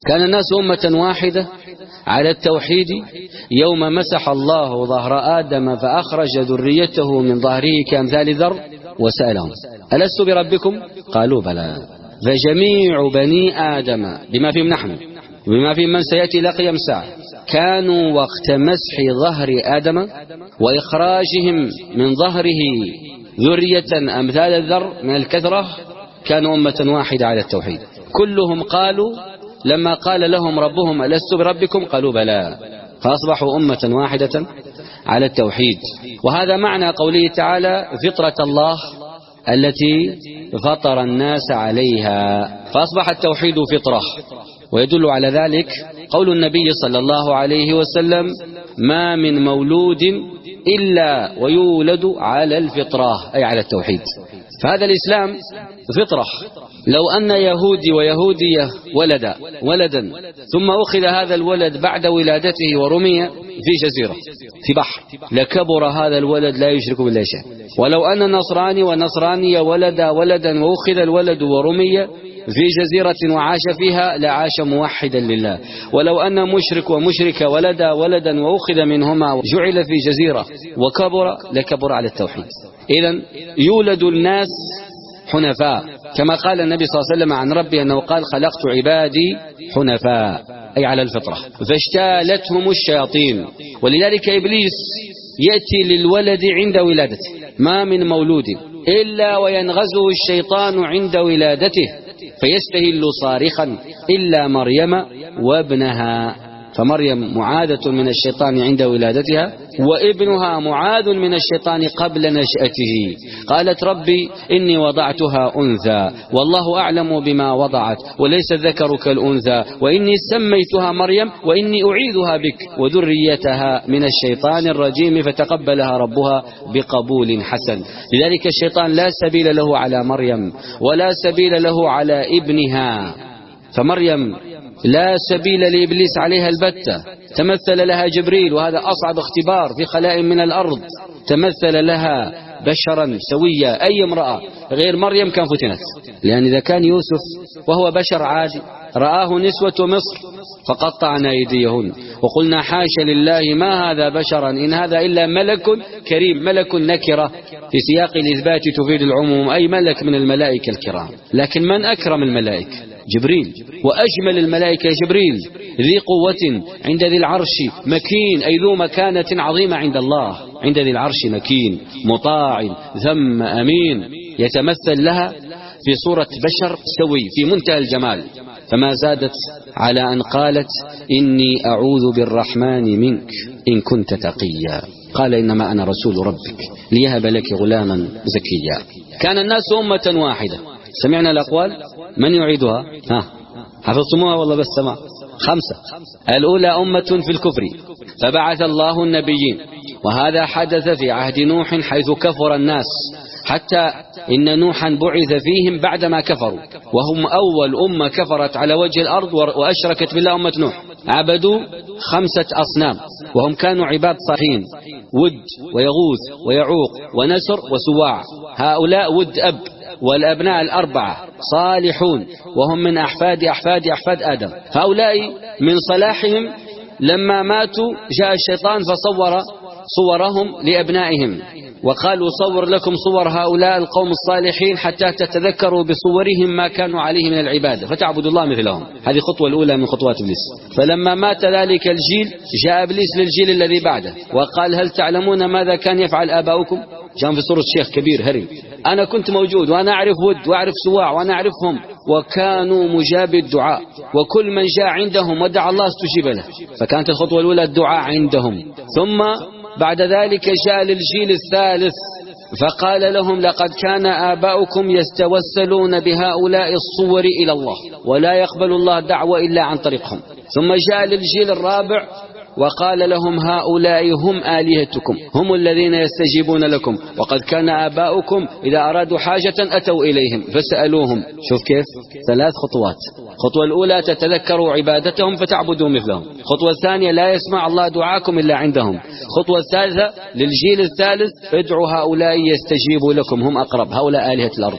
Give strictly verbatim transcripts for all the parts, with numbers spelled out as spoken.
كان الناس أمة واحدة على التوحيد يوم مسح الله ظهر آدم فأخرج ذريته من ظهره كأمثال ذر وسألهم ألست بربكم؟ قالوا بلى. فجميع بني آدم بما فيهم نحن وبما فيهم من سيأتي لقيام ساعة كانوا وقت مسح ظهر آدم وإخراجهم من ظهره ذرية أمثال الذر من الكثرة كانوا أمة واحدة على التوحيد. كلهم قالوا لما قال لهم ربهم ألست بربكم؟ قالوا بلى، فأصبحوا أمة واحدة على التوحيد. وهذا معنى قوله تعالى فطرة الله التي فطر الناس عليها، فأصبح التوحيد فطرة. ويدل على ذلك قول النبي صلى الله عليه وسلم ما من مولود إلا ويولد على الفطرة أي على التوحيد. فهذا الإسلام فطرة. لو أن يهودي ويهودية ولدا ولدا ثم أخذ هذا الولد بعد ولادته ورمي في جزيرة في بحر لكبر هذا الولد لا يشرك بالله شيء. ولو أن نصراني ونصرانية ولدا ولدا وأخذ الولد ورمي في جزيرة وعاش فيها لعاش موحدا لله. ولو أن مشرك ومشرك ولدا ولدا وأخذ منهما وجعل في جزيرة وكبر لكبر على التوحيد. إذن يولد الناس حنفاء كما قال النبي صلى الله عليه وسلم عن ربي أنه قال خلقت عبادي حنفاء أي على الفطرة فاجتالتهم الشياطين. ولذلك إبليس يأتي للولد عند ولادته ما من مولود إلا وينغزه الشيطان عند ولادته فيستهل صارخا إلا مريم وابنها. فمريم معاذة من الشيطان عند ولادتها وابنها معاذ من الشيطان قبل نشأته. قالت ربي إني وضعتها أنثى والله أعلم بما وضعت وليس الذكر كالأنثى وإني سميتها مريم وإني أعيذها بك وذريتها من الشيطان الرجيم فتقبلها ربها بقبول حسن. لذلك الشيطان لا سبيل له على مريم ولا سبيل له على ابنها. فمريم لا سبيل لإبليس عليها البتة. تمثل لها جبريل وهذا أصعب اختبار في خلاء من الأرض. تمثل لها بشرا سويا أي امرأة غير مريم كان فتنت. لأن إذا كان يوسف وهو بشر عادي رآه نسوة مصر فقطعنا أيديهن وقلنا حاشا لله ما هذا بشرا إن هذا إلا ملك كريم. ملك نكرة في سياق الإثبات تفيد العموم أي ملك من الملائكة الكرام. لكن من أكرم الملائكة؟ جبريل. وأجمل الملائكة جبريل ذي قوة عند ذي العرش مكين أي ذو مكانة عظيمة عند الله. عند ذي العرش مكين مطاع ثم أمين يتمثل لها في صورة بشر سوي في منتهى الجمال. فما زادت على أن قالت إني أعوذ بالرحمن منك إن كنت تقيا. قال إنما أنا رسول ربك ليهب لك غلاما زكيا. كان الناس أمة واحدة. سمعنا الأقوال من يعيدها؟ ها حفظتموها والله بس سمع خمسة. الأولى أمة في الكفر فبعث الله النبيين وهذا حدث في عهد نوح حيث كفر الناس حتى إن نوحا بعث فيهم بعدما كفروا وهم أول أمة كفرت على وجه الأرض وأشركت بالله أمة نوح. عبدوا خمسة أصنام وهم كانوا عباد صالحين ود ويغوث ويعوق ونسر وسواع. هؤلاء ود أب والأبناء الأربعة صالحون وهم من أحفاد أحفاد أحفاد آدم. هؤلاء من صلاحهم لما ماتوا جاء الشيطان فصور صورهم لأبنائهم وقالوا صور لكم صور هؤلاء القوم الصالحين حتى تتذكروا بصورهم ما كانوا عليه من العبادة فتعبدوا الله مثلهم. هذه خطوة الأولى من خطوات إبليس. فلما مات ذلك الجيل جاء إبليس للجيل الذي بعده وقال هل تعلمون ماذا كان يفعل آباؤكم؟ جاء في صورة شيخ كبير هري. أنا كنت موجود وأنا أعرف ود وأعرف سواع وأنا أعرفهم وكانوا مجاب الدعاء وكل من جاء عندهم ودعا الله استجيب له. فكانت الخطوة الأولى الدعاء عندهم. ثم بعد ذلك جاء للجيل الثالث فقال لهم لقد كان آباؤكم يستوسلون بهؤلاء الصور إلى الله ولا يقبل الله دعوة إلا عن طريقهم. ثم جاء للجيل الرابع وقال لهم هؤلاء هم آلهتكم هم الذين يستجيبون لكم وقد كان آباؤكم إذا أرادوا حاجة أتوا إليهم فسألوهم. شوف كيف ثلاث خطوات. خطوة الأولى تتذكروا عبادتهم فتعبدوا مثلهم. خطوة الثانية لا يسمع الله دعاكم إلا عندهم. خطوة الثالثة للجيل الثالث ادعوا هؤلاء يستجيبوا لكم هم أقرب هؤلاء آلهة الأرض.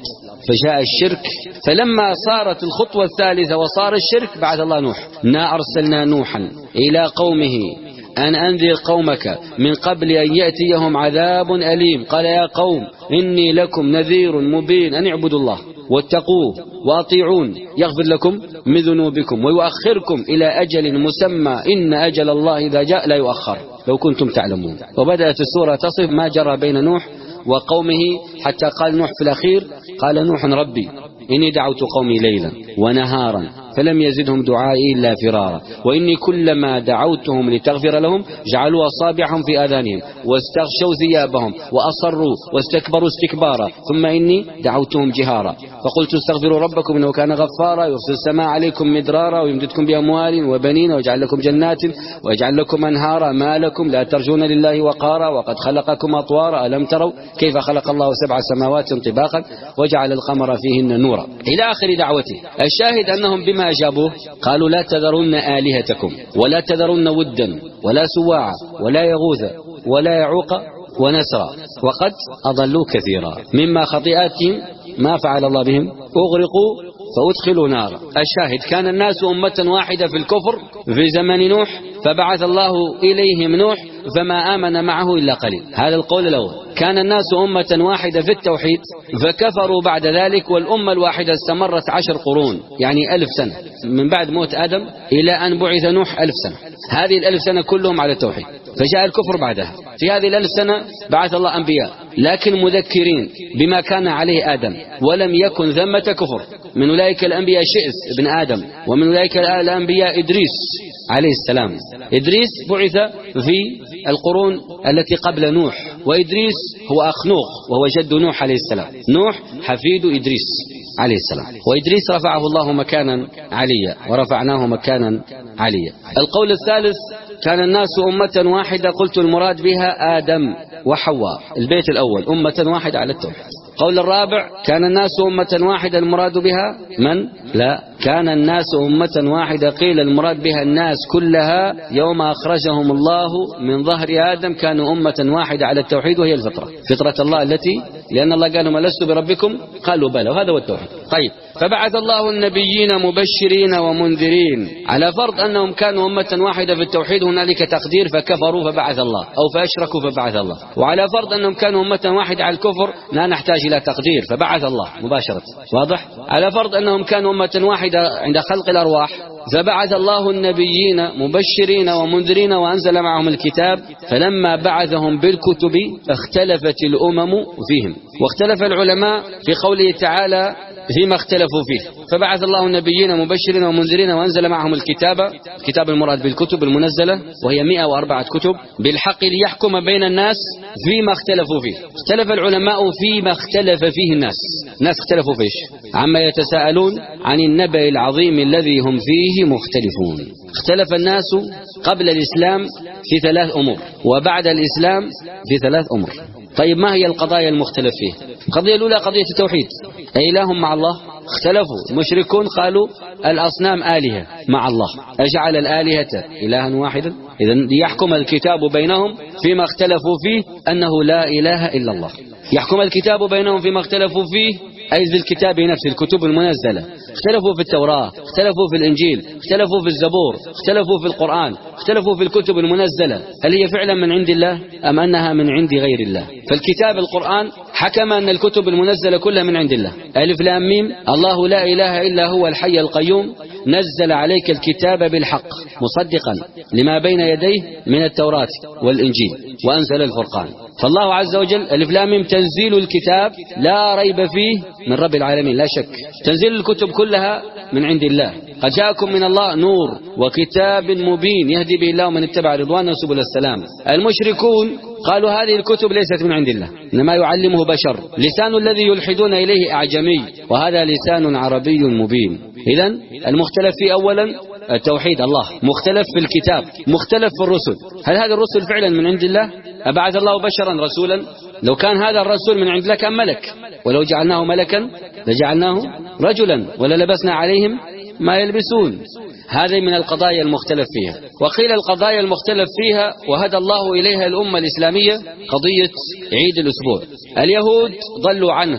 فجاء الشرك. فلما صارت الخطوة الثالثة وصار الشرك بعث الله نوح. إنا أرسلنا نوحا إلى قومه أن أنذر قومك من قبل أن يأتيهم عذاب أليم. قال يا قوم إني لكم نذير مبين أن اعبدوا الله واتقوه وأطيعون يغفر لكم من ذنوبكم ويؤخركم إلى أجل مسمى إن أجل الله إذا جاء لا يؤخر لو كنتم تعلمون. وبدأت السورة تصف ما جرى بين نوح وقومه حتى قال نوح في الأخير قال نوح ربي إني دعوت قومي ليلا ونهارا فلم يزدهم دعائي إلا فرارا وإني كلما دعوتهم لتغفر لهم جعلوا أصابعهم في آذانهم واستغشوا ثيابهم وأصروا واستكبروا استكبارا ثم إني دعوتهم جهارا فقلت استغفروا ربكم إنه كان غفارا يرسل السماء عليكم مدرارا ويمددكم بأموال وبنين ويجعل لكم جنات ويجعل لكم أنهارا ما لكم لا ترجون لله وقارا وقد خلقكم أطوارا ألم تروا كيف خلق الله سبع سماوات طباقا وجعل القمر فيهن نورا إلى آخر دعوته. الشاهد أنهم بما أجابوه قالوا لا تذرن آلهتكم ولا تذرن ودا ولا سواعا ولا يغوث ولا يعوق ونسرا وقد أضلوا كثيرا مما خطيئاتهم ما فعل الله بهم أغرقوا فأدخلوا نارا. الشاهد كان الناس أمة واحدة في الكفر في زمن نوح فبعث الله إليهم نوح فما آمن معه إلا قليل. هذا القول الأول. كان الناس أمة واحدة في التوحيد فكفروا بعد ذلك والأمة الواحدة استمرت عشر قرون يعني ألف سنة من بعد موت آدم إلى أن بعث نوح ألف سنة. هذه الألف سنة كلهم على التوحيد فجاء الكفر بعدها. في هذه الألف سنة بعث الله أنبياء لكن مذكرين بما كان عليه آدم ولم يكن ثمة كفر. من أولئك الأنبياء شئس ابن آدم ومن أولئك الأنبياء إدريس عليه السلام. إدريس بعث في القرون التي قبل نوح وإدريس هو أخ نوح وهو جد نوح عليه السلام. نوح حفيد إدريس عليه السلام وإدريس رفعه الله مكانا عليا ورفعناه مكانا عليا. القول الثالث كان الناس أمة واحدة قلت المراد بها آدم وحواء. البيت الأول أمة واحدة على التوحيد. قول الرابع كان الناس أمة واحدة المراد بها من؟ لا كان الناس أمة واحدة قيل المراد بها الناس كلها يوم أخرجهم الله من ظهر آدم كانوا أمة واحدة على التوحيد وهي الفطرة فطرة الله التي لأن الله قالوا ما لست بربكم قالوا بلى وهذا هو التوحيد. طيب فبعث الله النبيين مبشرين ومنذرين على فرض أنهم كانوا أمة واحدة في التوحيد هنالك تقدير فكفروا فبعث الله أو فأشركوا فبعث الله. وعلى فرض أنهم كانوا أمة واحدة على الكفر لا نحتاج إلى تقدير فبعث الله مباشرة. واضح؟ على فرض أنهم كانوا أمة واحدة عند خلق الأرواح فبعث الله النبيين مبشرين ومنذرين وأنزل معهم الكتاب فلما بعثهم بالكتب اختلفت الأمم فيهم. واختلف العلماء في قوله تعالى فيما اختلفوا فيه فبعث الله النبيين مبشرين ومنذرين وأنزل معهم الكتاب. الكتاب المراد بالكتب المنزلة وهي مئة وأربعة كتب بالحق ليحكم بين الناس فيما اختلفوا فيه. اختلف العلماء فيما اختلف فيه الناس. الناس اختلفوا فيش عما يتساءلون عن النبأ العظيم الذي هم فيه مختلفون. اختلف الناس قبل الإسلام في ثلاث أمور وبعد الإسلام في ثلاث أمور. طيب ما هي القضايا المختلف فيه؟ القضية الأولى قضية التوحيد أي إله مع الله. اختلفوا المشركون قالوا الأصنام آلهة مع الله أجعل الآلهة إلها واحدا. إذن يحكم الكتاب بينهم فيما اختلفوا فيه أنه لا إله إلا الله. يحكم الكتاب بينهم فيما اختلفوا فيه أي في الكتاب نفسه الكتب المنزلة. اختلفوا في التوراة اختلفوا في الإنجيل اختلفوا في الزبور اختلفوا في القرآن اختلفوا في الكتب المنزلة هل هي فعلا من عند الله أم أنها من عند غير الله. فالكتاب القرآن حكم أن الكتب المنزلة كلها من عند الله. ألف لام ميم الله لا إله إلا هو الحي القيوم نزل عليك الكتاب بالحق مصدقا لما بين يديه من التوراة والإنجيل وأنزل الفرقان. فالله عز وجل ألف لام ميم تنزيل الكتاب لا ريب فيه من رب العالمين لا شك. تنزيل الكتب كلها من عند الله. قد جاءكم من الله نور وكتاب مبين يهدي به الله من اتبع رضوانه سبل السلام. المشركون قالوا هذه الكتب ليست من عند الله إنما يعلمه بشر. لسان الذي يلحدون إليه أعجمي وهذا لسان عربي مبين. إذن المختلف في أولا التوحيد الله مختلف في الكتاب مختلف في الرسل. هل هذه الرسل فعلا من عند الله؟ أبعث الله بشرا رسولا؟ لو كان هذا الرسول من عند الله كان ملك ولو جعلناه ملكا لجعلناه رجلا وللبسنا عليهم ما يلبسون. هذه من القضايا المختلف فيها. وقيل القضايا المختلف فيها وهدى الله إليها الأمة الإسلامية قضية عيد الأسبوع. اليهود ضلوا عنه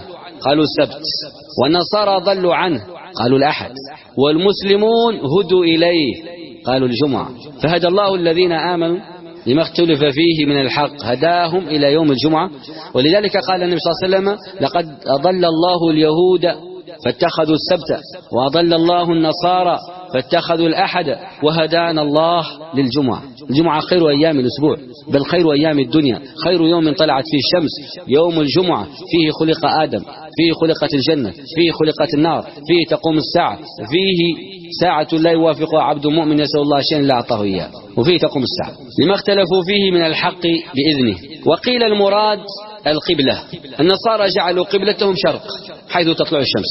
قالوا السبت، والنصارى ضلوا عنه قالوا الأحد، والمسلمون هدوا إليه قالوا الجمعة. فهدى الله الذين آمنوا لما اختلف فيه من الحق، هداهم إلى يوم الجمعة. ولذلك قال النبي صلى الله عليه وسلم: لقد أضل الله اليهود فاتخذوا السبت، وأضل الله النصارى فاتخذوا الأحد، وهدانا الله للجمعة. الجمعة خير أيام الأسبوع، بل خير أيام الدنيا، خير يوم طلعت فيه الشمس يوم الجمعة، فيه خلق آدم، فيه خلقت الجنة، فيه خلقت النار، فيه تقوم الساعة، فيه ساعة لا يوافقها عبد مؤمن يسأل الله شيئا لا أعطاه إياه، وفيه تقوم الساعة، لما اختلفوا فيه من الحق بإذنه. وقيل المراد القبلة، النصارى جعلوا قبلتهم شرق حيث تطلع الشمس،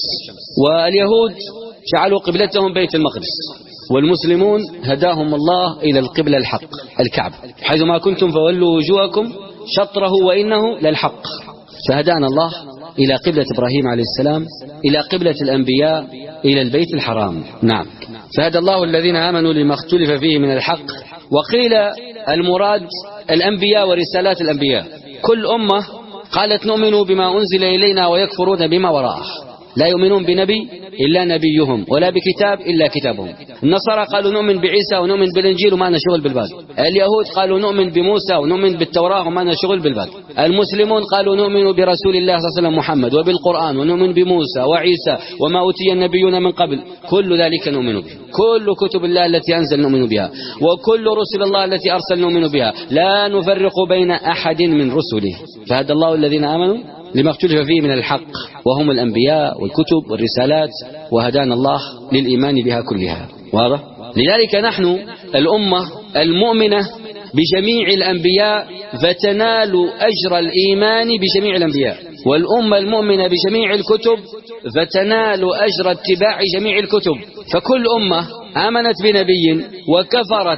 واليهود جعلوا قبلتهم بيت المقدس، والمسلمون هداهم الله إلى القبلة الحق الكعبة، حيث ما كنتم فولوا وجوهكم شطره وإنه للحق. فهدانا الله إلى قبلة إبراهيم عليه السلام، إلى قبلة الأنبياء، إلى البيت الحرام. نعم، فهدى الله الذين آمنوا لما اختلف فيه من الحق. وقيل المراد الأنبياء ورسالات الأنبياء، كل أمة قالت نؤمن بما أنزل إلينا ويكفرون بما وراءه، لا يؤمنون بنبي إلا نبيهم، ولا بكتاب إلا كتابهم. النصارى قالوا نؤمن بعيسى ونؤمن بالإنجيل وما لنا شغل بالباقي. اليهود قالوا نؤمن بموسى ونؤمن بالتوراة وما لنا شغل بالباقي. المسلمون قالوا نؤمن برسول الله صلى الله عليه وسلم محمد وبالقرآن، ونؤمن بموسى وعيسى وما أوتي النبيون من قبل، كل ذلك نؤمن به، كل كتب الله التي أنزل نؤمن بها، وكل رسل الله التي أرسل نؤمن بها، لا نفرق بين أحد من رسله. فهدى الله الذين آمنوا لما اختلف فيه من الحق، وهم الأنبياء والكتب والرسالات، وهدانا الله للإيمان بها كلها. واضح؟ لذلك نحن الأمة المؤمنة بجميع الأنبياء فتنال أجر الإيمان بجميع الأنبياء، والأمة المؤمنة بجميع الكتب فتنال أجر اتباع جميع الكتب. فكل أمة آمنت بنبي وكفرت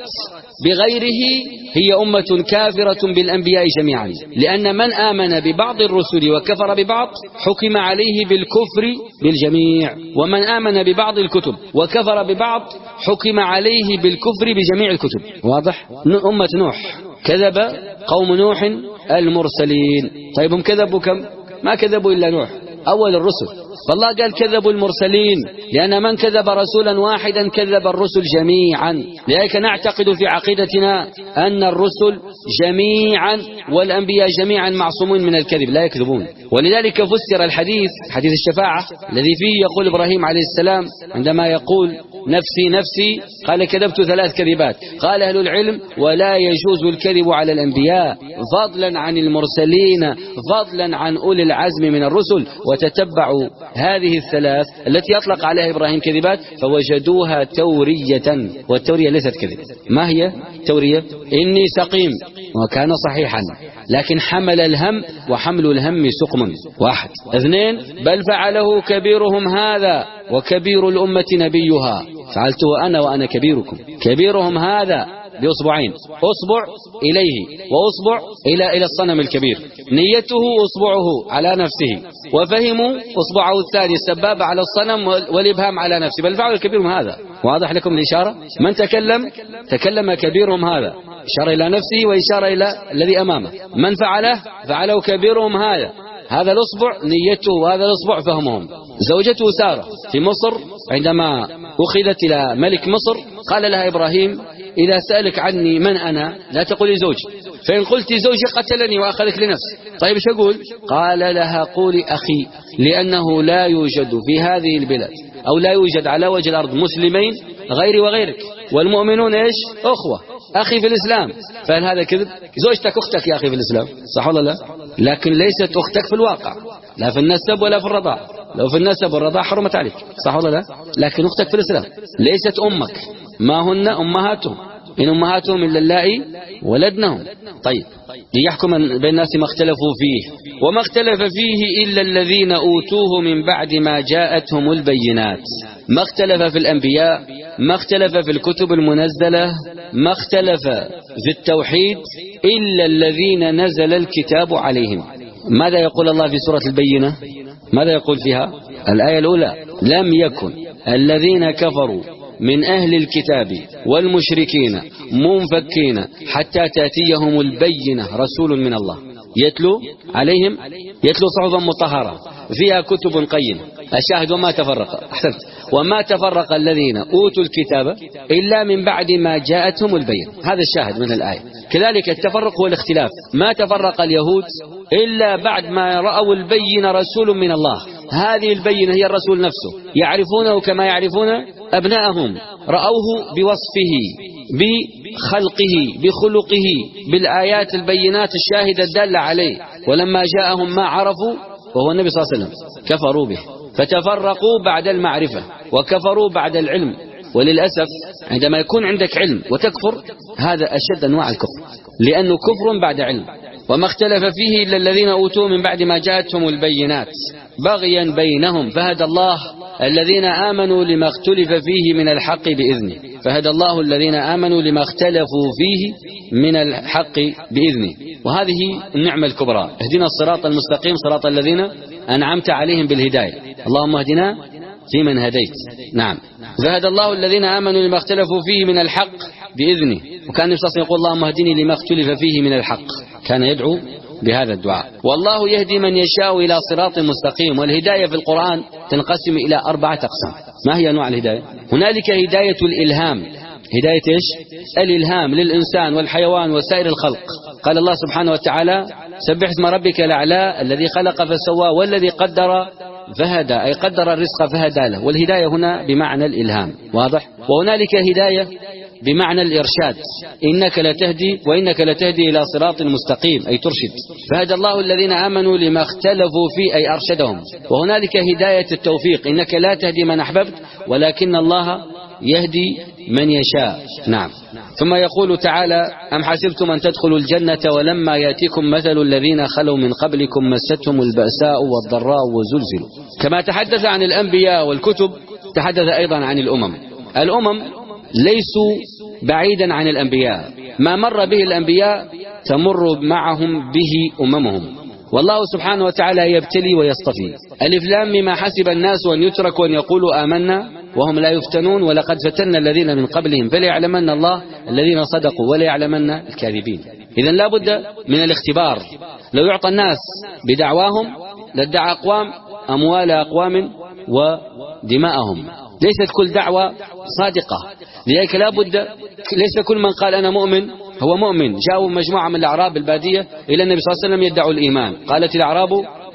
بغيره هي أمة كافرة بالأنبياء جميعا، لأن من آمن ببعض الرسل وكفر ببعض حكم عليه بالكفر بالجميع، ومن آمن ببعض الكتب وكفر ببعض حكم عليه بالكفر بجميع الكتب. واضح؟ أمة نوح كذب قوم نوح المرسلين. طيب هم كذبوا كم؟ ما كذبوا إلا نوح أول الرسل، فالله قال كذبوا المرسلين، لأن من كذب رسولا واحدا كذب الرسل جميعا. لذلك نعتقد في عقيدتنا أن الرسل جميعا والأنبياء جميعا معصومون من الكذب، لا يكذبون. ولذلك فسر الحديث حديث الشفاعة الذي فيه يقول إبراهيم عليه السلام عندما يقول نفسي نفسي قال كذبت ثلاث كذبات، قال أهل العلم ولا يجوز الكذب على الأنبياء فضلا عن المرسلين، فضلا عن أولي العزم من الرسل. وتتبعوا هذه الثلاث التي أطلق عليها إبراهيم كذبات فوجدوها تورية، والتورية ليست كذب. ما هي تورية؟ إني سقيم وكان صحيحا، لكن حمل الهم وحمل الهم سقم. واحد. اثنين، بل فعله كبيرهم هذا وكبير الأمة نبيها، فعلته أنا وأنا كبيركم. كبيرهم هذا بأصبعين، أصبع إليه وأصبع إلى إلى الصنم الكبير، نيته أصبعه على نفسه، وفهموا أصبعه الثاني السبابة على الصنم والإبهام على نفسه، بل فعل كبيرهم هذا. واضح لكم الإشارة؟ من تكلم تكلم كبيرهم هذا، إشارة إلى نفسه وإشارة إلى الذي أمامه. من فعله فعله كبيرهم هذا، هذا الأصبع نيته وهذا الأصبع فهمهم. زوجته سارة في مصر عندما أخذت إلى ملك مصر قال لها إبراهيم إذا سألك عني من أنا لا تقولي زوجي، فإن قلت زوجي قتلني وأخذك لنفسي. طيب ايش أقول؟ قال لها قولي أخي، لأنه لا يوجد في هذه البلاد أو لا يوجد على وجه الأرض مسلمين غيري وغيرك، والمؤمنون إيش؟ أخوة، أخي في الإسلام. فهل هذا كذب؟ زوجتك أختك يا أخي في الإسلام، صح ولا لا؟ لكن ليست أختك في الواقع، لا في النسب ولا في الرضاع. لو في النسب والرضاع حرمت عليك، صح ولا لا؟ لكن أختك في الإسلام ليست أمك، ما هن أمهاتهم، إن أمهاتهم إلا اللائي ولدنهم. طيب، ليحكم بين الناس ما اختلفوا فيه، وما اختلف فيه إلا الذين أوتوه من بعد ما جاءتهم البينات. ما اختلف في الأنبياء، ما اختلف في الكتب المنزلة، ما اختلف في التوحيد إلا الذين نزل الكتاب عليهم. ماذا يقول الله في سورة البينة؟ ماذا يقول فيها؟ الآية الأولى لم يكن الذين كفروا من أهل الكتاب والمشركين منفكين حتى تأتيهم البينة رسول من الله يتلو عليهم، يتلو صحفا مطهرة فيها كتب قيمة. الشاهد وما تفرق، أحسنت، وما تفرق الذين أوتوا الكتاب إلا من بعد ما جاءتهم البينة. هذا الشاهد من الآية. كذلك التفرق هو الاختلاف. ما تفرق اليهود إلا بعد ما رأوا البينة رسول من الله. هذه البينة هي الرسول نفسه، يعرفونه كما يعرفون أبناءهم، رأوه بوصفه، بخلقه، بخلقه، بالآيات البينات الشاهدة الدالة عليه. ولما جاءهم ما عرفوا وهو النبي صلى الله عليه وسلم كفروا به، فتفرقوا بعد المعرفة وكفروا بعد العلم. وللأسف عندما يكون عندك علم وتكفر، هذا أشد أنواع الكفر، لأنه كفر بعد علم. وما اختلف فيه إلا الذين أوتوا من بعد ما جاءتهم البينات بغيا بينهم فهدى الله الذين آمنوا لما اختلف فيه من الحق بإذنه. فهدى الله الذين آمنوا لما اختلفوا فيه من الحق بإذنه. وهذه النعمة الكبرى. اهدنا الصراط المستقيم صراط الذين أنعمت عليهم بالهداية. اللهم اهدنا فيمن هديت. نعم. فهدى الله الذين آمنوا لما اختلفوا فيه من الحق بإذنه. وكان النبي صلى الله عليه وسلم يقول اللهم اهدني لما اختلف فيه من الحق، كان يدعو بهذا الدعاء. والله يهدي من يشاء إلى صراط مستقيم. والهداية في القرآن تنقسم إلى أربعة أقسام. ما هي أنواع الهداية؟ هنالك هداية الإلهام. هداية إيش؟ الإلهام للإنسان والحيوان وسائر الخلق. قال الله سبحانه وتعالى سبح اسم ربك الأعلى الذي خلق فسوى والذي قدر فهدى، أي قدر الرزق فهدى له. والهداية هنا بمعنى الإلهام، واضح؟ وهنالك هداية بمعنى الإرشاد، إنك لتهدي وإنك لتهدي إلى صراط مستقيم، أي ترشد. فهدى الله الذين آمنوا لما اختلفوا فيه، أي أرشدهم. وهنالك هداية التوفيق، إنك لا تهدي من أحببت ولكن الله يهدي من يشاء. نعم. ثم يقول تعالى أم حسبتم أن تدخلوا الجنة ولما يأتيكم مثل الذين خلوا من قبلكم مستهم البأساء والضراء وزلزلوا. كما تحدث عن الأنبياء والكتب تحدث أيضا عن الأمم. الأمم ليسوا بعيدا عن الأنبياء، ما مر به الأنبياء تمر معهم به أممهم. والله سبحانه وتعالى يبتلي ويصطفي. ألف لام مما حسب الناس أن يتركوا أن يقولوا آمنا وهم لا يفتنون ولقد فتنا الذين من قبلهم فليعلمن الله الذين صدقوا وليعلمن الكاذبين. إذن لا بد من الاختبار. لو يعطى الناس بدعواهم لادعى أقوام أموال أقوام ودماءهم. ليست كل دعوة صادقة، لذلك لا بد، ليس كل من قال أنا مؤمن هو مؤمن. جاءوا مجموعة من الأعراب البادية إلى النبي صلى الله عليه وسلم يدعوا الإيمان، قالت الأعراب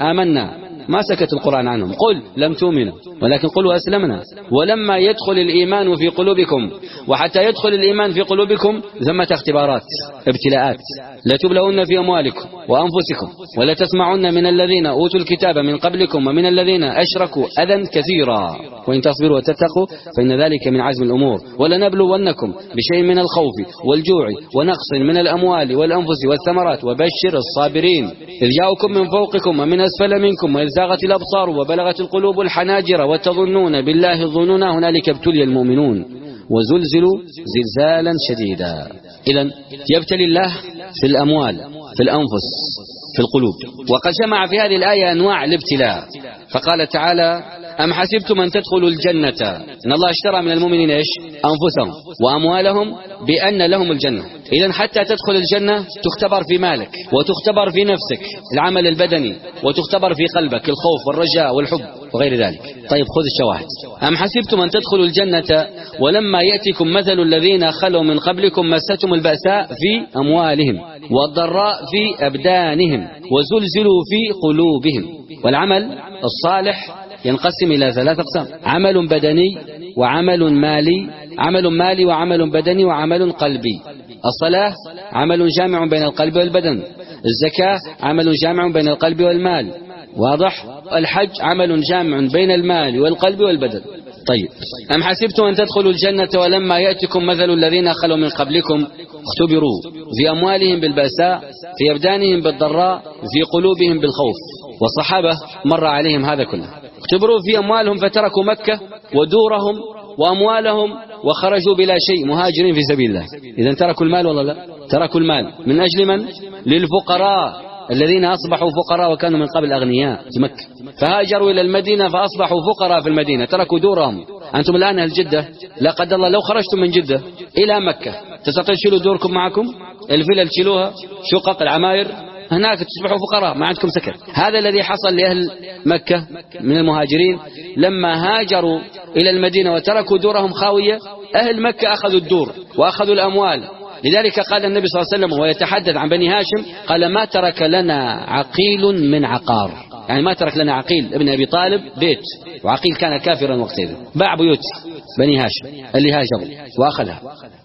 آمنا، ما سكت القرآن عنهم، قل لم تؤمنوا ولكن قلوا أسلمنا ولما يدخل الإيمان في قلوبكم. وحتى يدخل الإيمان في قلوبكم ثمة اختبارات، ابتلاءات. لتبلون في أموالكم وأنفسكم ولا تسمعن من الذين أوتوا الكتاب من قبلكم ومن الذين أشركوا أذى كثيرا وإن تصبروا وتتقوا فإن ذلك من عزم الأمور. ولنبلونكم بشيء من الخوف والجوع ونقص من الأموال والأنفس والثمرات وبشر الصابرين إذ جاءكم من فوقكم ومن أسفل منكم وإذ زاغت الأبصار وبلغت القلوب الحناجر وتظنون بالله الظنون هنالك ابتلي المؤمنون وزلزلوا زلزالا شديدا. إذن يبتلي الله في الأموال، في الأنفس، في القلوب. وقد جمع في هذه الآية أنواع الابتلاء، فقال تعالى أم حسبتم أن تدخلوا الجنة. إن الله اشترى من المؤمنين إيش؟ أنفسهم وأموالهم بأن لهم الجنة. إذن حتى تدخل الجنة تختبر في مالك وتختبر في نفسك العمل البدني وتختبر في قلبك الخوف والرجاء والحب وغير ذلك. طيب خذ الشواهد. أم حسبتم أن تدخلوا الجنة ولما يأتكم مثل الذين خلوا من قبلكم مستهم البأساء في أموالهم والضراء في أبدانهم وزلزلوا في قلوبهم. والعمل الصالح ينقسم إلى ثلاث أقسام: عمل بدني وعمل مالي، عمل مالي وعمل بدني وعمل قلبي. الصلاة عمل جامع بين القلب والبدن، الزكاة عمل جامع بين القلب والمال، واضح؟ الحج عمل جامع بين المال والقلب والبدن. طيب أم حسبتم أن تدخلوا الجنة ولما يأتكم مثل الذين خلوا من قبلكم اختبروا في أموالهم بالبأساء في أبدانهم بالضراء في قلوبهم بالخوف. والصحابة مر عليهم هذا كله، اختبروا في أموالهم فتركوا مكة ودورهم وأموالهم وخرجوا بلا شيء مهاجرين في سبيل الله. إذن تركوا المال ولا لا؟ تركوا المال من أجل من؟ للفقراء الذين أصبحوا فقراء وكانوا من قبل أغنياء في مكة، فهاجروا إلى المدينة فأصبحوا فقراء في المدينة، تركوا دورهم. أنتم الآن أهل جدة، لا قدر الله لو خرجتم من جدة إلى مكة تستطيعوا تشيلوا دوركم معكم؟ الفلل تشيلوها، شقق العماير هناك تصبحوا فقراء ما عندكم سكن. هذا الذي حصل لأهل مكة من المهاجرين لما هاجروا إلى المدينة وتركوا دورهم خاوية. أهل مكة أخذوا الدور وأخذوا الأموال. لذلك قال النبي صلى الله عليه وسلم وهو يتحدث عن بني هاشم قال ما ترك لنا عقيل من عقار، يعني ما ترك لنا عقيل ابن أبي طالب بيت، وعقيل كان كافرا وقتئذ، باع بيوت بني هاشم اللي هاجروا وأخذها.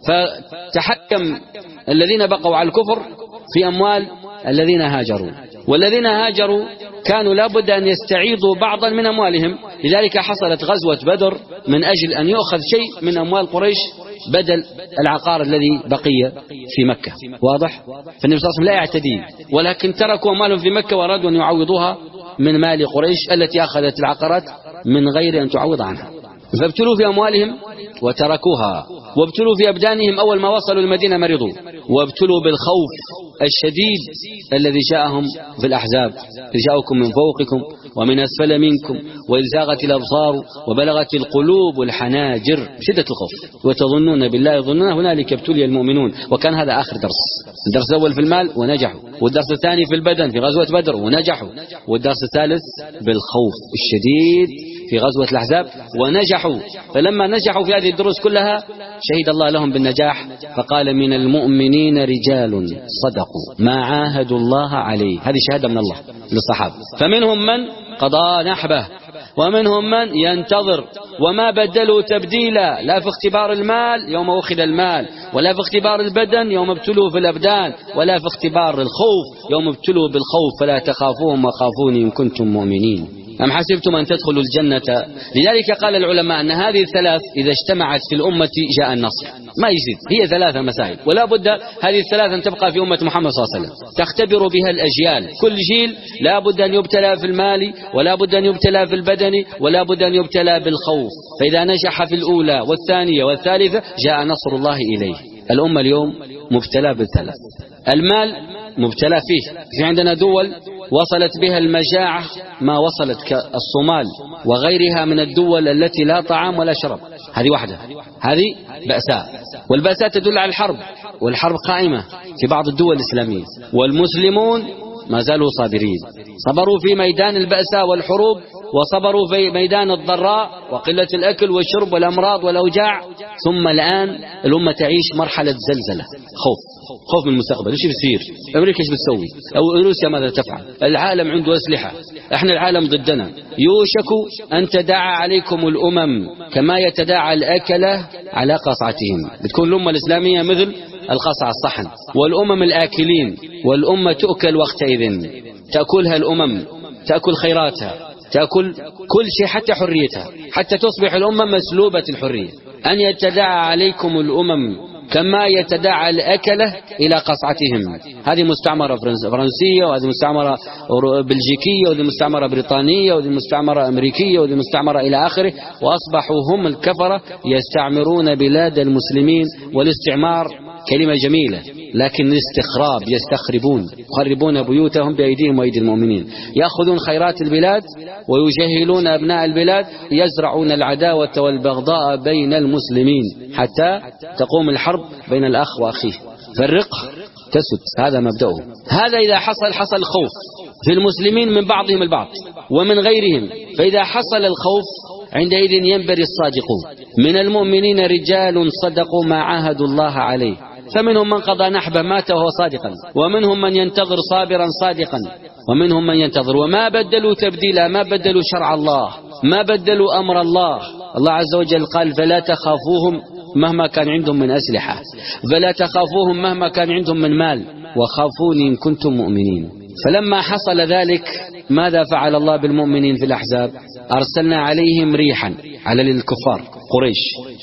فتحكم الذين بقوا على الكفر في أموال الذين هاجروا، والذين هاجروا كانوا لابد أن يستعيضوا بعضا من أموالهم. لذلك حصلت غزوة بدر من أجل أن يؤخذ شيء من أموال قريش بدل العقار الذي بقي في مكة. واضح؟ فالنبي صلى الله عليه وسلم لا يعتدي، ولكن تركوا أموالهم في مكة وأرادوا أن يعوضوها من مال قريش التي أخذت العقارات من غير أن تعوض عنها. فابتلوا في أموالهم وتركوها، وابتلوا في أبدانهم. أول ما وصلوا المدينة مرضوا، وابتلوا بالخوف الشديد الذي جاءهم في الأحزاب، إذ جاءكم من فوقكم ومن أسفل منكم وإذ زاغت الأبصار وبلغت القلوب الحناجر، شدة الخوف. وتظنون بالله ظنون هنالك ابتلي المؤمنون. وكان هذا آخر درس. الدرس الأول في المال ونجحوا، والدرس الثاني في البدن في غزوة بدر ونجحوا، والدرس الثالث بالخوف الشديد في غزوة الأحزاب ونجحوا. فلما نجحوا في هذه الدروس كلها شهد الله لهم بالنجاح، فقال من المؤمنين رجال صدقوا ما عاهدوا الله عليه. هذه شهادة من الله للصحابة. فمنهم من قضى نحبه ومنهم من ينتظر، وما بدلوا تبديلا، لا في اختبار المال يوم أخذ المال، ولا في اختبار البدن يوم ابتلوا في الأبدان، ولا في اختبار الخوف يوم ابتلوا بالخوف. فلا تخافوهم وخافوني إن كنتم مؤمنين. أم حسبتم أن تدخلوا الجنة. لذلك قال العلماء أن هذه الثلاث إذا اجتمعت في الأمة جاء النصر، ما يزيد. هي ثلاثة مسائل، ولا بد هذه الثلاثة أن تبقى في أمة محمد صلى الله عليه وسلم تختبر بها الأجيال. كل جيل لا بد أن يبتلى في المال، ولا بد أن يبتلى في البدن، ولا بد أن يبتلى بالخوف. فإذا نجح في الأولى والثانية والثالثة جاء نصر الله إليه. الأمة اليوم مبتلى بالثلاث. المال مبتلى فيه. في عندنا دول وصلت بها المجاعة ما وصلت كالصومال وغيرها من الدول التي لا طعام ولا شراب. هذه واحدة، هذه بأساء، والبأساء تدل على الحرب، والحرب قائمة في بعض الدول الإسلامية، والمسلمون ما زالوا صابرين. صبروا في ميدان البأساء والحروب، وصبروا في ميدان الضراء وقلة الأكل والشرب والأمراض والأوجاع. ثم الآن الأمة تعيش مرحلة زلزلة، خوف خوف من المستقبل. ايش بيصير؟ أمريكا ايش بتسوي؟ أو روسيا ماذا تفعل؟ العالم عنده أسلحة، احنا العالم ضدنا. يوشك أن تداعى عليكم الأمم كما يتداعى الأكلة على قصعتهم. بتكون الأمة الإسلامية مثل القصعة الصحن، والأمم الآكلين، والأمة تؤكل وقتئذ، تأكلها الأمم، تأكل خيراتها، تأكل كل شيء حتى حريتها، حتى تصبح الأمة مسلوبة الحرية. أن يتداعى عليكم الأمم كما يتداعى الأكلة إلى قصعتهم. هذه مستعمرة فرنسية، وهذه مستعمرة بلجيكية، وهذه مستعمرة بريطانية، وهذه مستعمرة أمريكية، وهذه مستعمرة إلى آخره. وأصبحوا هم الكفرة يستعمرون بلاد المسلمين. والاستعمار كلمة جميلة، لكن الاستخراب، يستخربون، يخربون بيوتهم بأيديهم وأيدي المؤمنين. يأخذون خيرات البلاد ويجهلون أبناء البلاد، يزرعون العداوة والبغضاء بين المسلمين حتى تقوم الحرب بين الأخ وأخيه، فالرق تسد. هذا مبدأه. هذا إذا حصل حصل الخوف في المسلمين من بعضهم البعض ومن غيرهم. فإذا حصل الخوف عندئذ ينبري الصادقون. من المؤمنين رجال صدقوا ما عاهدوا الله عليه، فمنهم من قضى نحبه مات وهو صادقا، ومنهم من ينتظر صابرا صادقا، ومنهم من ينتظر. وما بدلوا تبديلا، ما بدلوا شرع الله، ما بدلوا أمر الله. الله عز وجل قال فلا تخافوهم مهما كان عندهم من أسلحة، فلا تخافوهم مهما كان عندهم من مال، وخافوني إن كنتم مؤمنين. فلما حصل ذلك ماذا فعل الله بالمؤمنين في الأحزاب؟ أرسلنا عليهم ريحا على الكفار قريش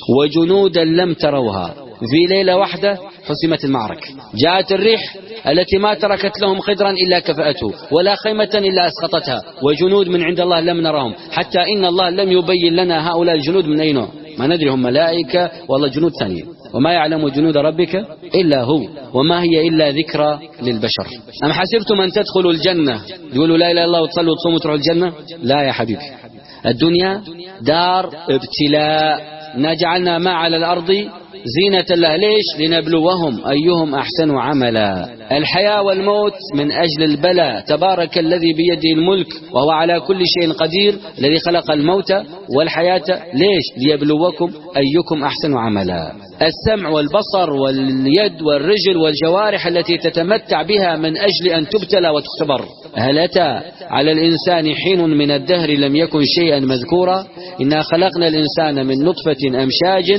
وجنودا لم تروها. في ليلة واحدة حسمت المعركة. جاءت الريح التي ما تركت لهم قدرا إلا كفأته، ولا خيمة إلا أسقطتها، وجنود من عند الله لم نرهم، حتى إن الله لم يبين لنا هؤلاء الجنود من أين، ما ندري هم ملائكة والله جنود ثانية، وما يعلم جنود ربك إلا هو، وما هي إلا ذكرى للبشر. أم حسبتم أن تدخلوا الجنة، يقولوا لا إله إلا الله وتصلوا وتصوموا وتروحوا الجنة؟ لا يا حبيبي، الدنيا دار ابتلاء. نجعلنا ما على الأرض زينة الله. ليش؟ لنبلوهم أيهم أحسن عملا. الحياة والموت من أجل البلاء. تبارك الذي بيده الملك وهو على كل شيء قدير، الذي خلق الموت والحياة. ليش؟ ليبلوكم أيكم أحسن عملا. السمع والبصر واليد والرجل والجوارح التي تتمتع بها من أجل أن تبتلى وتختبر. هل أتى على الإنسان حين من الدهر لم يكن شيئا مذكورا؟ إنا خلقنا الإنسان من نطفة أمشاج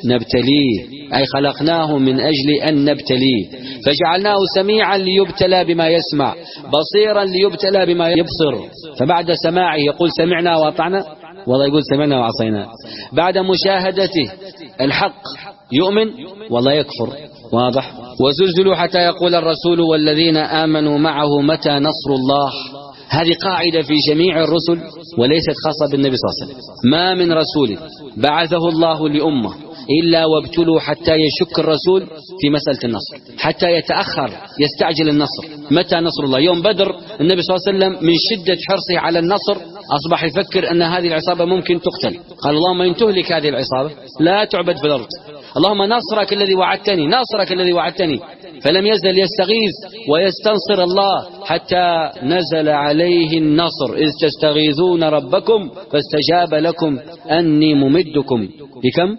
نبتليه، أي خلقناه من أجل أن نبتليه، فجعلناه سميعا ليبتلى بما يسمع، بصيرا ليبتلى بما يبصر. فبعد سماعه يقول سمعنا وأطعنا، والله يقول سمعنا وعصينا. بعد مشاهدته الحق يؤمن والله يكفر. واضح؟ وزلزلوا حتى يقول الرسول والذين آمنوا معه متى نصر الله. هذه قاعدة في جميع الرسل وليست خاصة بالنبي صلى الله عليه وسلم. ما من رسول بعثه الله لأمة إلا وابتلوا حتى يشك الرسول في مسألة النصر، حتى يتأخر يستعجل النصر. متى نصر الله؟ يوم بدر النبي صلى الله عليه وسلم من شدة حرصه على النصر أصبح يفكر أن هذه العصابة ممكن تقتل. قال اللهم إن تهلك هذه العصابة لا تعبد في الأرض، اللهم نصرك الذي وعدتني، نصرك الذي وعدتني. فلم يزل يستغيث ويستنصر الله حتى نزل عليه النصر. إذ تستغيثون ربكم فاستجاب لكم أني ممدكم بكم؟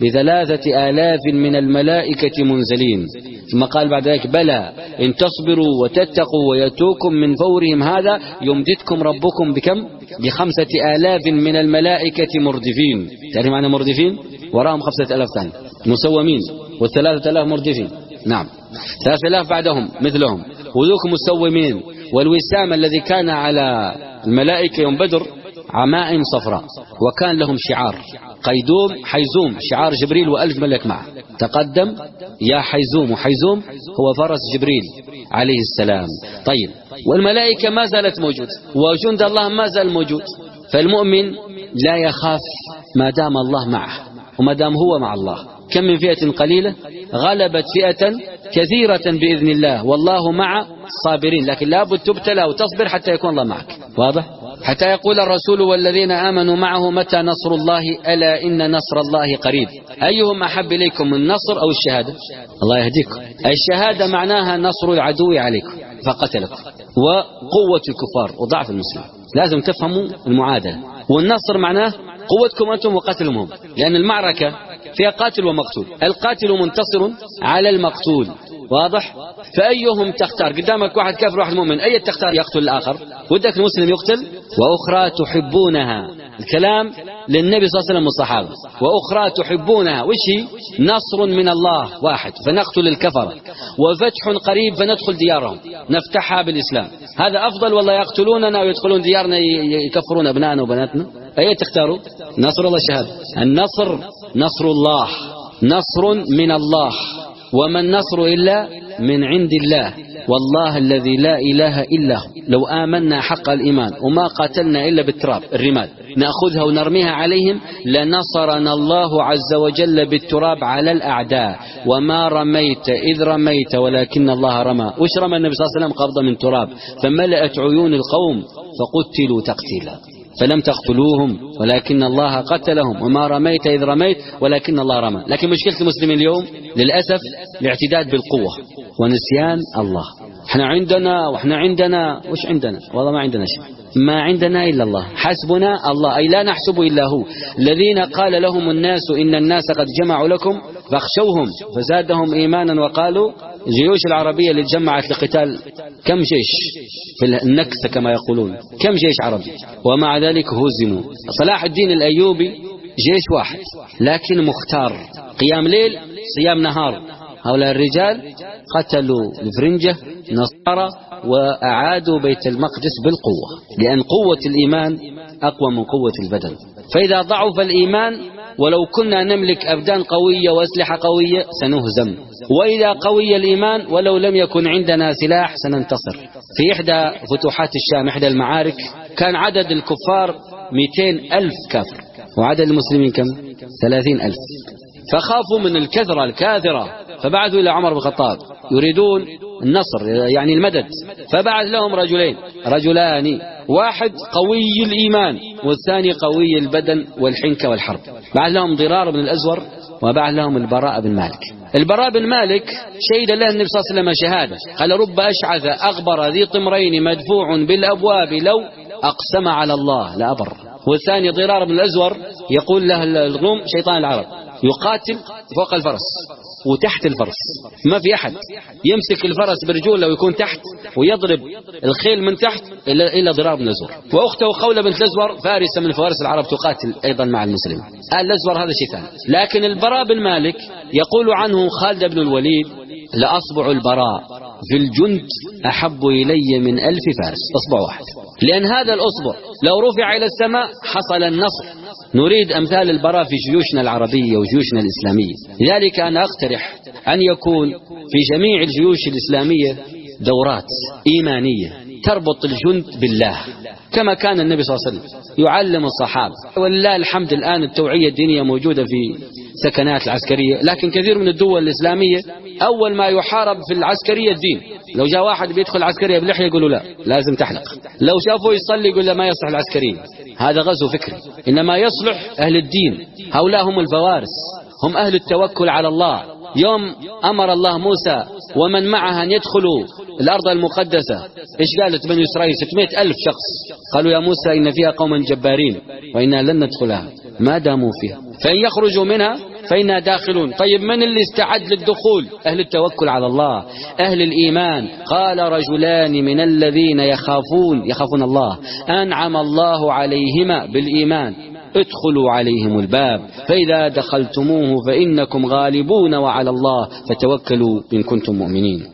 بثلاثة آلاف من الملائكة منزلين. ثم قال بعد ذلك بلى إن تصبروا وتتقوا ويتوكم من فورهم هذا يمددكم ربكم بكم؟ بخمسة آلاف من الملائكة مردفين. تعرف معنى مردفين؟ وراهم خمسة آلاف ثاني مسومين، والثلاثة آلاف مردفين. نعم، ثلاثة آلاف بعدهم مثلهم، وذوك مسومين. والوسام الذي كان على الملائكة يوم بدر عمائم صفراء، وكان لهم شعار قيدوم حيزوم، شعار جبريل وألف ملك معه. تقدم يا حيزوم، وحيزوم هو فرس جبريل عليه السلام. طيب، والملائكة ما زالت موجود، وجند الله ما زال موجود. فالمؤمن لا يخاف ما دام الله معه وما دام هو مع الله. كم من فئة قليلة غلبت فئة كثيرة بإذن الله والله مع الصابرين. لكن لابد تبتلى وتصبر حتى يكون الله معك. واضح؟ حتى يقول الرسول والذين آمنوا معه متى نصر الله ألا إن نصر الله قريب. أيهم أحب إليكم النصر أو الشهادة؟ الله يهديكم. الشهادة معناها نصر العدو عليكم فقتلكم، وقوة الكفار وضعف المسلم. لازم تفهموا المعادلة. والنصر معناه قوتكم أنتم وقتلهم هم، لأن المعركة فيها قاتل ومقتول. القاتل منتصر على المقتول. واضح؟ فأيهم تختار؟ قدامك واحد كافر واحد مؤمن، أي تختار يقتل الآخر؟ ودك المسلم يقتل؟ وأخرى تحبونها، الكلام للنبي صلى الله عليه وسلم والصحابة. وأخرى تحبونها، وش هي؟ نصر من الله واحد فنقتل الكفر، وفتح قريب فندخل ديارهم نفتحها بالإسلام. هذا أفضل والله يقتلوننا ويدخلون ديارنا يكفرون أبنائنا وبناتنا؟ أي تختاروا؟ نصر الله الشهادة. النصر نصر الله، نصر من الله. وما النصر إلا من عند الله، والله الذي لا إله إلا هو. لو آمنا حق الإيمان وما قاتلنا إلا بالتراب الرمال نأخذها ونرميها عليهم لنصرنا الله عز وجل بالتراب على الأعداء. وما رميت إذ رميت ولكن الله رمى. وش رمى النبي صلى الله عليه وسلم؟ قبضة من تراب فملأت عيون القوم فقتلوا تقتيلا، فلم تقتلوهم ولكن الله قتلهم. وما رميت إذ رميت ولكن الله رمى. لكن مشكلة المسلمين اليوم للأسف الاعتداد بالقوة ونسيان الله. احنا عندنا واحنا عندنا. وش عندنا؟ والله ما عندنا شيء، ما عندنا إلا الله. حسبنا الله، أي لا نحسب إلا هو. الذين قال لهم الناس إن الناس قد جمعوا لكم فاخشوهم فزادهم إيمانا وقالوا. الجيوش العربية اللي تجمعت لقتال كم جيش في النكسة كما يقولون، كم جيش عربي؟ ومع ذلك هزموا. صلاح الدين الأيوبي جيش واحد لكن مختار، قيام ليل صيام نهار. هؤلاء الرجال قتلوا الفرنجة نصارى وأعادوا بيت المقدس بالقوة، لأن قوة الإيمان أقوى من قوة البدن. فإذا ضعف الإيمان ولو كنا نملك أبدان قوية وأسلحة قوية سنهزم، وإذا قوي الإيمان ولو لم يكن عندنا سلاح سننتصر. في إحدى فتوحات الشام، إحدى المعارك، كان عدد الكفار مئتين ألف كافر وعدد المسلمين كم؟ ثلاثين ألف. فخافوا من الكثرة الكاثرة فبعثوا إلى عمر بن الخطاب يريدون النصر يعني المدد. فبعث لهم رجلين رجلان، واحد قوي الإيمان والثاني قوي البدن والحنكة والحرب. بعث لهم ضرار بن الأزور وبعث لهم البراء بن مالك. البراء بن مالك شهد له النبي صلى الله عليه وسلم شهادة، قال رب أشعث أغبر ذي طمرين مدفوع بالأبواب لو أقسم على الله لأبر. والثاني ضرار بن الأزور يقول له الروم شيطان العرب، يقاتل فوق الفرس وتحت الفرس، ما في أحد يمسك الفرس برجوله ويكون تحت ويضرب الخيل من تحت إلا ضرار بن الأزور. وأخته خولة بنت الأزور فارسة من فوارس العرب تقاتل أيضا مع المسلمين. الأزور هذا شيء ثاني. لكن البراء بن مالك يقول عنه خالد بن الوليد لأصبع البراء في الجند أحب إلي من ألف فارس، أصبع واحد، لأن هذا الأصبع لو رفع إلى السماء حصل النصر. نريد أمثال البراء في جيوشنا العربية وجيوشنا الإسلامية. لذلك أنا أقترح أن يكون في جميع الجيوش الإسلامية دورات إيمانية تربط الجند بالله، كما كان النبي صلى الله عليه وسلم يعلم الصحابة. ولله الحمد الآن التوعية الدينية موجودة في سكنات العسكرية، لكن كثير من الدول الإسلامية أول ما يحارب في العسكرية الدين. لو جاء واحد بيدخل العسكرية بلحية يقولوا لا لازم تحلق، لو شافوه يصلي يقول له ما يصلح العسكرية، هذا غزو فكري. إنما يصلح أهل الدين، هؤلاء هم الفوارس، هم أهل التوكل على الله. يوم أمر الله موسى ومن معها أن يدخلوا الأرض المقدسة، إيش قالت بني إسرائيل؟ ستمائة ألف شخص. قالوا يا موسى إن فيها قوما جبارين وإنا لن ندخلها ما داموا فيها، فإن يخرجوا منها فإنا داخلون. طيب من اللي استعد للدخول؟ أهل التوكل على الله، أهل الإيمان. قال رجلان من الذين يخافون يخافون الله أنعم الله عليهما بالإيمان ادخلوا عليهم الباب فإذا دخلتموه فإنكم غالبون وعلى الله فتوكلوا إن كنتم مؤمنين.